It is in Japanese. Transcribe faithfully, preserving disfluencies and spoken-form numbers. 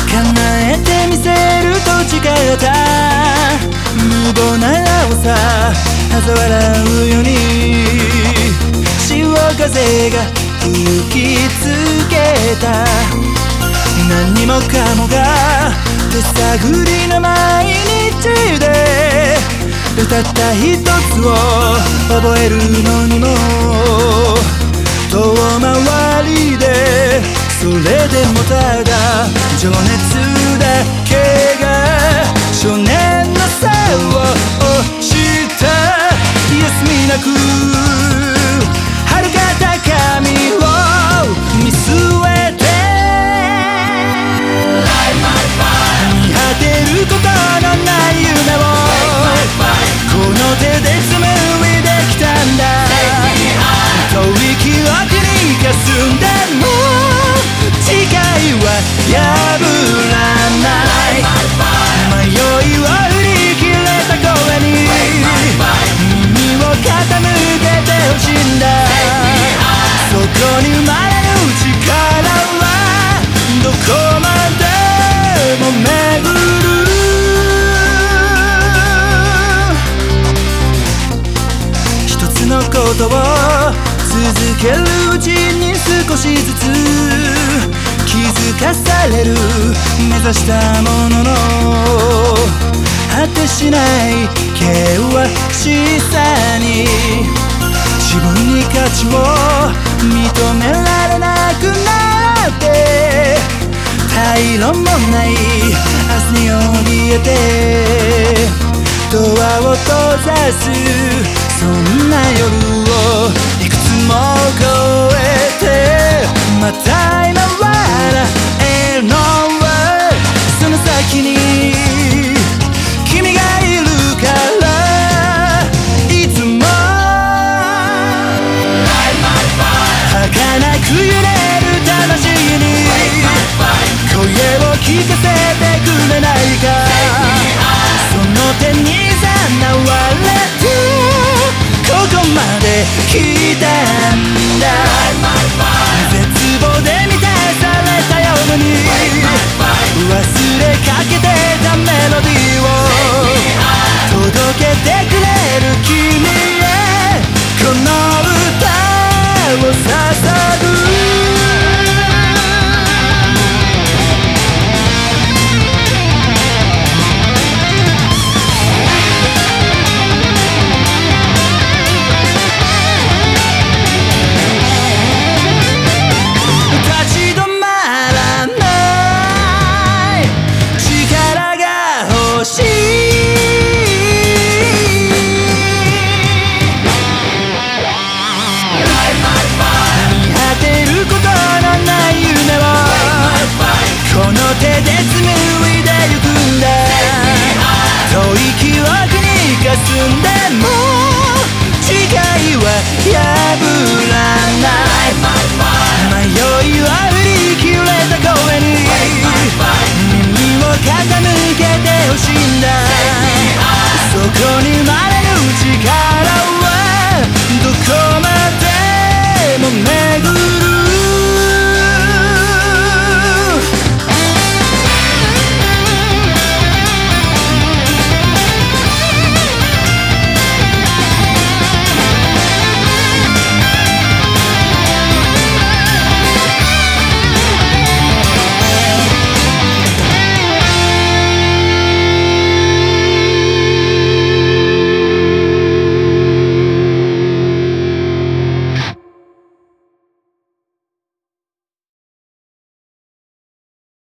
叶えてみせると誓った無謀な青さ嘲笑うように潮風が吹きつけた何にもかもが手探りな毎日で歌った一つを覚えるのにも遠回りでそれでもただ情熱だけが少年のさを押した休みなく遥か高みを見据えて見果てることのない夢をこの手で紡いできたんだ遠い記憶に霞んでも誓いは破らない迷いを振り切れた声に耳を傾けてほしいんだそこに生まれる力はどこまでも巡る一つのことを続けるうちに少しずつ気づかされる目指したものの果てしない険しさに自分に価値を認められなくなって退路もない明日に怯えてドアを閉ざすそんな夜を